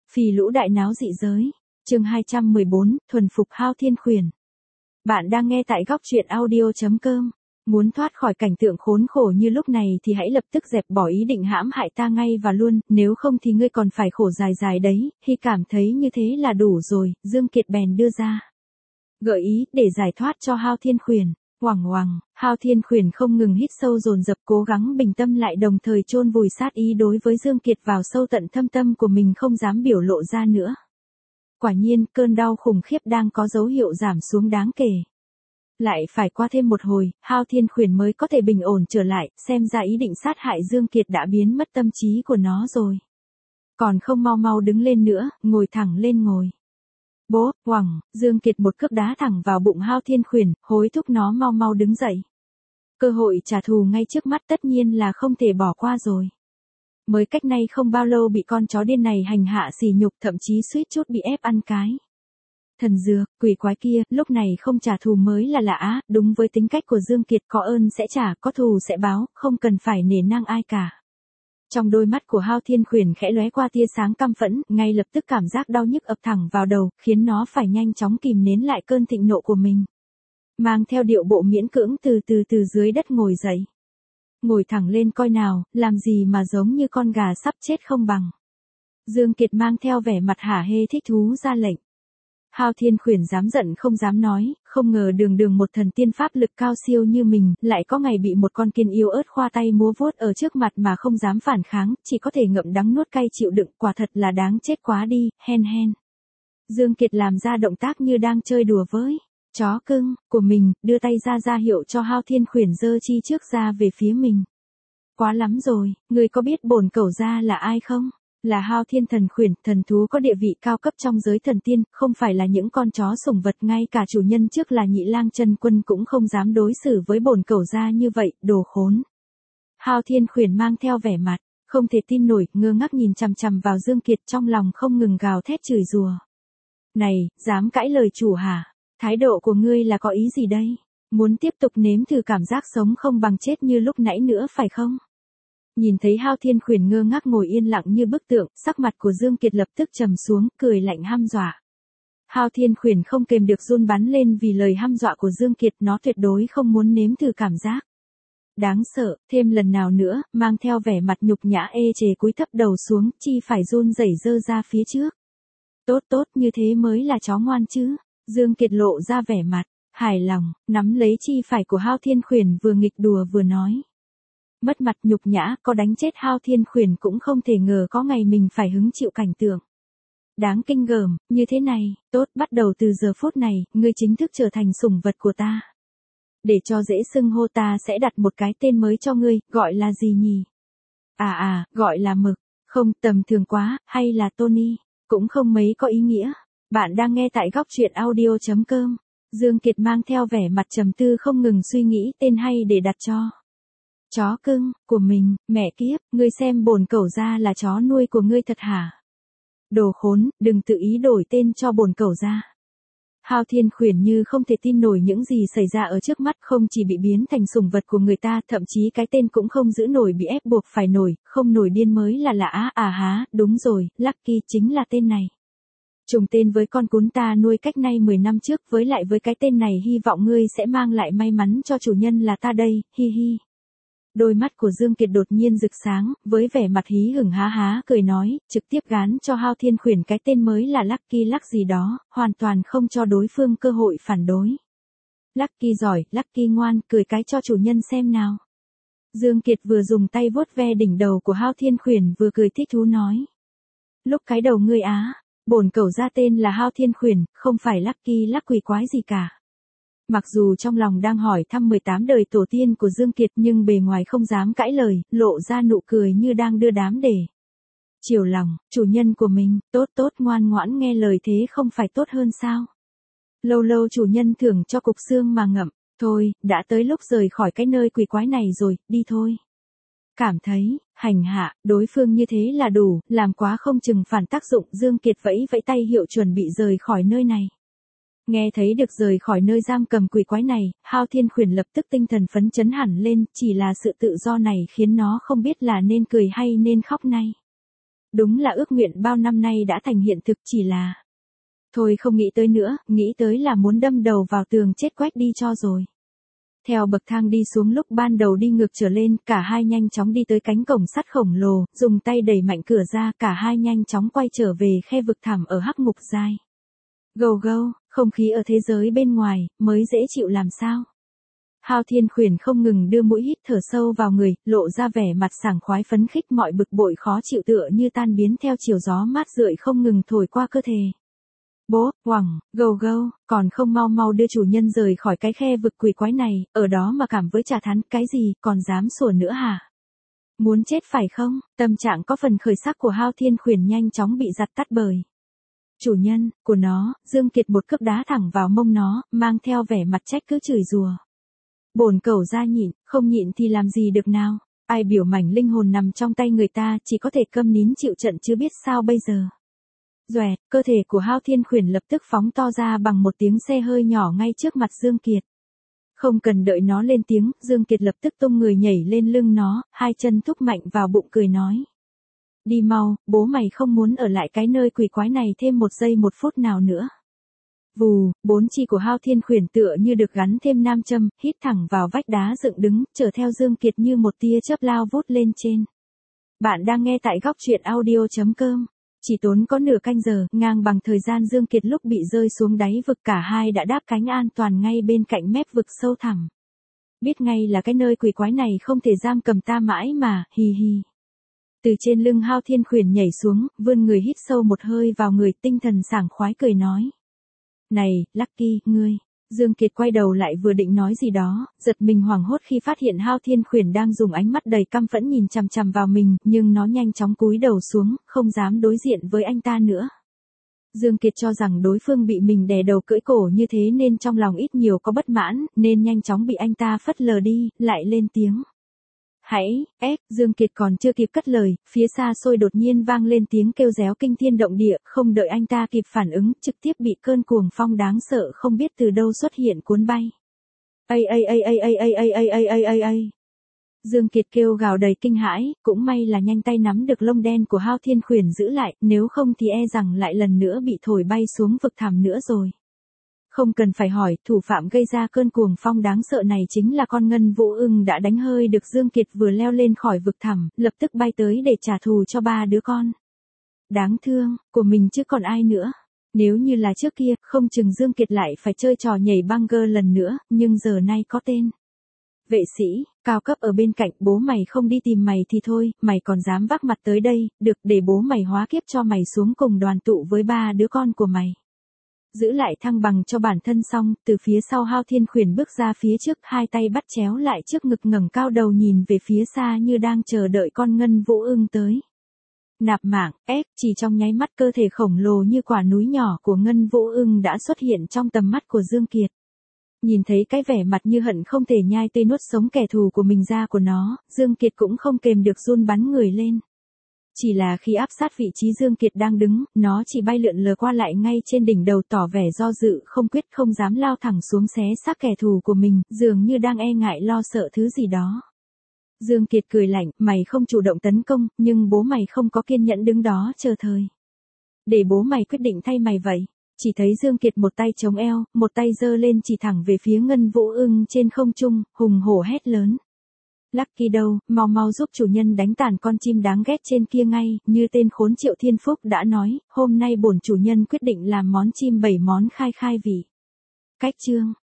Phì lũ đại náo dị giới. Chương 214, thuần phục Hao Thiên Khuyển. Bạn đang nghe tại góc truyện audio.com. Muốn thoát khỏi cảnh tượng khốn khổ như lúc này thì hãy lập tức dẹp bỏ ý định hãm hại ta ngay và luôn, nếu không thì ngươi còn phải khổ dài dài đấy. Khi cảm thấy như thế là đủ rồi, Dương Kiệt bèn đưa ra gợi ý để giải thoát cho Hao Thiên Khuyển. Oằng oằng, Hao Thiên Khuyển không ngừng hít sâu dồn dập, cố gắng bình tâm lại, đồng thời chôn vùi sát ý đối với Dương Kiệt vào sâu tận thâm tâm của mình, không dám biểu lộ ra nữa. Quả nhiên, cơn đau khủng khiếp đang có dấu hiệu giảm xuống đáng kể. Lại phải qua thêm một hồi, Hao Thiên Khuyển mới có thể bình ổn trở lại, xem ra ý định sát hại Dương Kiệt đã biến mất tâm trí của nó rồi. Còn không mau mau đứng lên nữa, ngồi thẳng lên ngồi. Bố, oằng, Dương Kiệt một cước đá thẳng vào bụng Hao Thiên Khuyển, hối thúc nó mau mau đứng dậy. Cơ hội trả thù ngay trước mắt tất nhiên là không thể bỏ qua rồi. Mới cách nay không bao lâu bị con chó điên này hành hạ sỉ nhục, thậm chí suýt chút bị ép ăn cái. Thần dược, quỷ quái kia, lúc này không trả thù mới là lạ á, đúng với tính cách của Dương Kiệt, có ơn sẽ trả, có thù sẽ báo, không cần phải nể nang ai cả. Trong đôi mắt của Hao Thiên Khuyển khẽ lóe qua tia sáng căm phẫn, ngay lập tức cảm giác đau nhức ập thẳng vào đầu, khiến nó phải nhanh chóng kìm nén lại cơn thịnh nộ của mình. Mang theo điệu bộ miễn cưỡng từ dưới đất ngồi dậy. Ngồi thẳng lên coi nào, làm gì mà giống như con gà sắp chết không bằng. Dương Kiệt mang theo vẻ mặt hả hê thích thú ra lệnh. Hao Thiên Khuyển dám giận không dám nói, không ngờ đường một thần tiên pháp lực cao siêu như mình, lại có ngày bị một con kiến yếu ớt khoa tay múa vuốt ở trước mặt mà không dám phản kháng, chỉ có thể ngậm đắng nuốt cay chịu đựng, quả thật là đáng chết quá đi, hen hen. Dương Kiệt làm ra động tác như đang chơi đùa với chó cưng của mình, đưa tay ra hiệu cho Hao Thiên Khuyển giơ chi trước ra về phía mình. Quá lắm rồi, ngươi có biết bổn cẩu gia là ai không? Là Hao Thiên Thần Khuyển, thần thú có địa vị cao cấp trong giới thần tiên, không phải là những con chó sủng vật, ngay cả chủ nhân trước là Nhị Lang Chân Quân cũng không dám đối xử với bổn cẩu gia như vậy, đồ khốn. Hao Thiên Khuyển mang theo vẻ mặt không thể tin nổi, ngơ ngác nhìn chằm chằm vào Dương Kiệt, trong lòng không ngừng gào thét chửi rủa. Này, dám cãi lời chủ hả? Thái độ của ngươi là có ý gì đây? Muốn tiếp tục nếm thử cảm giác sống không bằng chết như lúc nãy nữa phải không? Nhìn thấy Hao Thiên Khuyển ngơ ngác ngồi yên lặng như bức tượng, sắc mặt của Dương Kiệt lập tức trầm xuống, cười lạnh hăm dọa. Hao Thiên Khuyển không kềm được run bắn lên vì lời hăm dọa của Dương Kiệt, nó tuyệt đối không muốn nếm thử cảm giác đáng sợ, thêm lần nào nữa, mang theo vẻ mặt nhục nhã ê chề cúi thấp đầu xuống, chi phải run rẩy giơ ra phía trước. Tốt, như thế mới là chó ngoan chứ. Dương Kiệt lộ ra vẻ mặt hài lòng, nắm lấy chi phải của Hao Thiên Khuyển, vừa nghịch đùa vừa nói. Mất mặt nhục nhã, có đánh chết Hao Thiên Khuyển cũng không thể ngờ có ngày mình phải hứng chịu cảnh tượng đáng kinh gờm như thế này. Tốt, bắt đầu từ giờ phút này, ngươi chính thức trở thành sủng vật của ta. Để cho dễ xưng hô, ta sẽ đặt một cái tên mới cho ngươi, gọi là gì nhỉ? Gọi là Mực. Không, tầm thường quá, hay là Tony? Cũng không mấy có ý nghĩa. Bạn đang nghe tại góc truyện audio.com. Dương Kiệt mang theo vẻ mặt trầm tư không ngừng suy nghĩ tên hay để đặt cho chó cưng của mình. Mẹ kiếp, ngươi xem bổn cẩu gia là chó nuôi của ngươi thật hả? Đồ khốn, đừng tự ý đổi tên cho bổn cẩu gia. Hao Thiên Khuyển như không thể tin nổi những gì xảy ra ở trước mắt, không chỉ bị biến thành sủng vật của người ta, thậm chí cái tên cũng không giữ nổi, bị ép buộc phải nổi, không nổi điên mới là lạ. Đúng rồi, Lucky chính là tên này. Trùng tên với con cún ta nuôi cách nay 10 năm trước, với lại với cái tên này hy vọng ngươi sẽ mang lại may mắn cho chủ nhân là ta đây, hi hi. Đôi mắt của Dương Kiệt đột nhiên rực sáng, với vẻ mặt hí hửng há cười nói, trực tiếp gán cho Hao Thiên Khuyển cái tên mới là Lucky Luck gì đó, hoàn toàn không cho đối phương cơ hội phản đối. Lucky giỏi, Lucky ngoan, cười cái cho chủ nhân xem nào. Dương Kiệt vừa dùng tay vuốt ve đỉnh đầu của Hao Thiên Khuyển vừa cười thích thú nói. Lúc cái đầu ngươi á, bổn cẩu gia tên là Hao Thiên Khuyển, không phải Lucky Luck quỷ quái gì cả. Mặc dù trong lòng đang hỏi thăm 18 đời tổ tiên của Dương Kiệt, nhưng bề ngoài không dám cãi lời, lộ ra nụ cười như đang đưa đám để chiều lòng chủ nhân của mình. Tốt, ngoan ngoãn nghe lời thế không phải tốt hơn sao? Lâu chủ nhân thưởng cho cục xương mà ngậm. Thôi, đã tới lúc rời khỏi cái nơi quỷ quái này rồi, đi thôi. Cảm thấy hành hạ đối phương như thế là đủ, làm quá không chừng phản tác dụng. Dương Kiệt vẫy tay hiệu chuẩn bị rời khỏi nơi này. Nghe thấy được rời khỏi nơi giam cầm quỷ quái này, Hao Thiên Khuyển lập tức tinh thần phấn chấn hẳn lên, chỉ là sự tự do này khiến nó không biết là nên cười hay nên khóc nay. Đúng là ước nguyện bao năm nay đã thành hiện thực, chỉ là... Thôi không nghĩ tới nữa, nghĩ tới là muốn đâm đầu vào tường chết quách đi cho rồi. Theo bậc thang đi xuống, lúc ban đầu đi ngược trở lên, cả hai nhanh chóng đi tới cánh cổng sắt khổng lồ, dùng tay đẩy mạnh cửa ra, cả hai nhanh chóng quay trở về khe vực thẳm ở hắc ngục giai. Gâu gâu, không khí ở thế giới bên ngoài, mới dễ chịu làm sao. Hao Thiên Khuyển không ngừng đưa mũi hít thở sâu vào người, lộ ra vẻ mặt sảng khoái phấn khích, mọi bực bội khó chịu tựa như tan biến theo chiều gió mát rượi không ngừng thổi qua cơ thể. Bố, hoằng, gâu gâu, còn không mau mau đưa chủ nhân rời khỏi cái khe vực quỷ quái này, ở đó mà cảm với trà thắn, cái gì, còn dám sủa nữa hả? Muốn chết phải không? Tâm trạng có phần khởi sắc của Hao Thiên Khuyển nhanh chóng bị giật tắt bởi chủ nhân của nó. Dương Kiệt một cước đá thẳng vào mông nó, mang theo vẻ mặt trách cứ chửi rủa. Bổn cẩu ra nhịn, không nhịn thì làm gì được nào? Ai biểu mảnh linh hồn nằm trong tay người ta, chỉ có thể câm nín chịu trận chứ biết sao bây giờ. Doẹt, cơ thể của Hao Thiên Khuyển lập tức phóng to ra bằng một tiếng xe hơi nhỏ ngay trước mặt Dương Kiệt. Không cần đợi nó lên tiếng, Dương Kiệt lập tức tung người nhảy lên lưng nó, hai chân thúc mạnh vào bụng cười nói. Đi mau, bố mày không muốn ở lại cái nơi quỷ quái này thêm một giây một phút nào nữa. Vù, bốn chi của Hao Thiên Khuyển tựa như được gắn thêm nam châm, hít thẳng vào vách đá dựng đứng, chở theo Dương Kiệt như một tia chớp lao vút lên trên. Bạn đang nghe tại góc truyện audio.com. Chỉ tốn có nửa canh giờ, ngang bằng thời gian Dương Kiệt lúc bị rơi xuống đáy vực, cả hai đã đáp cánh an toàn ngay bên cạnh mép vực sâu thẳm. Biết ngay là cái nơi quỷ quái này không thể giam cầm ta mãi mà, hì hì. Từ trên lưng Hao Thiên Khuyển nhảy xuống, vươn người hít sâu một hơi vào người, tinh thần sảng khoái cười nói. Này, Lucky, ngươi. Dương Kiệt quay đầu lại vừa định nói gì đó, giật mình hoảng hốt khi phát hiện Hao Thiên Khuyển đang dùng ánh mắt đầy căm phẫn nhìn chằm chằm vào mình, nhưng nó nhanh chóng cúi đầu xuống, không dám đối diện với anh ta nữa. Dương Kiệt cho rằng đối phương bị mình đè đầu cưỡi cổ như thế nên trong lòng ít nhiều có bất mãn, nên nhanh chóng bị anh ta phất lờ đi, lại lên tiếng. Hãy, Dương Kiệt còn chưa kịp cất lời, phía xa xôi đột nhiên vang lên tiếng kêu réo kinh thiên động địa, không đợi anh ta kịp phản ứng, trực tiếp bị cơn cuồng phong đáng sợ không biết từ đâu xuất hiện cuốn bay. Dương Kiệt kêu gào đầy kinh hãi, cũng may là nhanh tay nắm được lông đen của Hao Thiên Khuyển giữ lại, nếu không thì e rằng lại lần nữa bị thổi bay xuống vực thẳm nữa rồi. Không cần phải hỏi, thủ phạm gây ra cơn cuồng phong đáng sợ này chính là con ngân vũ ưng đã đánh hơi được Dương Kiệt vừa leo lên khỏi vực thẳm, lập tức bay tới để trả thù cho ba đứa con. Đáng thương, của mình chứ còn ai nữa. Nếu như là trước kia, không chừng Dương Kiệt lại phải chơi trò nhảy bungee lần nữa, nhưng giờ nay có tên. Vệ sĩ, cao cấp ở bên cạnh, bố mày không đi tìm mày thì thôi, mày còn dám vác mặt tới đây, được để bố mày hóa kiếp cho mày xuống cùng đoàn tụ với ba đứa con của mày. Giữ lại thăng bằng cho bản thân xong, từ phía sau Hao Thiên Khuyển bước ra phía trước, hai tay bắt chéo lại trước ngực, ngẩng cao đầu nhìn về phía xa như đang chờ đợi con ngân vũ ưng tới. Nạp mạng, chỉ trong nháy mắt cơ thể khổng lồ như quả núi nhỏ của ngân vũ ưng đã xuất hiện trong tầm mắt của Dương Kiệt. Nhìn thấy cái vẻ mặt như hận không thể nhai tươi nuốt sống kẻ thù của mình ra của nó, Dương Kiệt cũng không kềm được run bắn người lên. Chỉ là khi áp sát vị trí Dương Kiệt đang đứng, nó chỉ bay lượn lờ qua lại ngay trên đỉnh đầu, tỏ vẻ do dự không quyết, không dám lao thẳng xuống xé xác kẻ thù của mình, dường như đang e ngại lo sợ thứ gì đó. Dương Kiệt cười lạnh, mày không chủ động tấn công, nhưng bố mày không có kiên nhẫn đứng đó chờ thời. Để bố mày quyết định thay mày vậy. Chỉ thấy Dương Kiệt một tay chống eo, một tay giơ lên chỉ thẳng về phía ngân vũ ưng trên không trung, hùng hổ hét lớn. Lucky đâu, mau mau giúp chủ nhân đánh tàn con chim đáng ghét trên kia ngay, như tên khốn Triệu Thiên Phúc đã nói, hôm nay bổn chủ nhân quyết định làm món chim 7 món khai khai vị. Cách chương,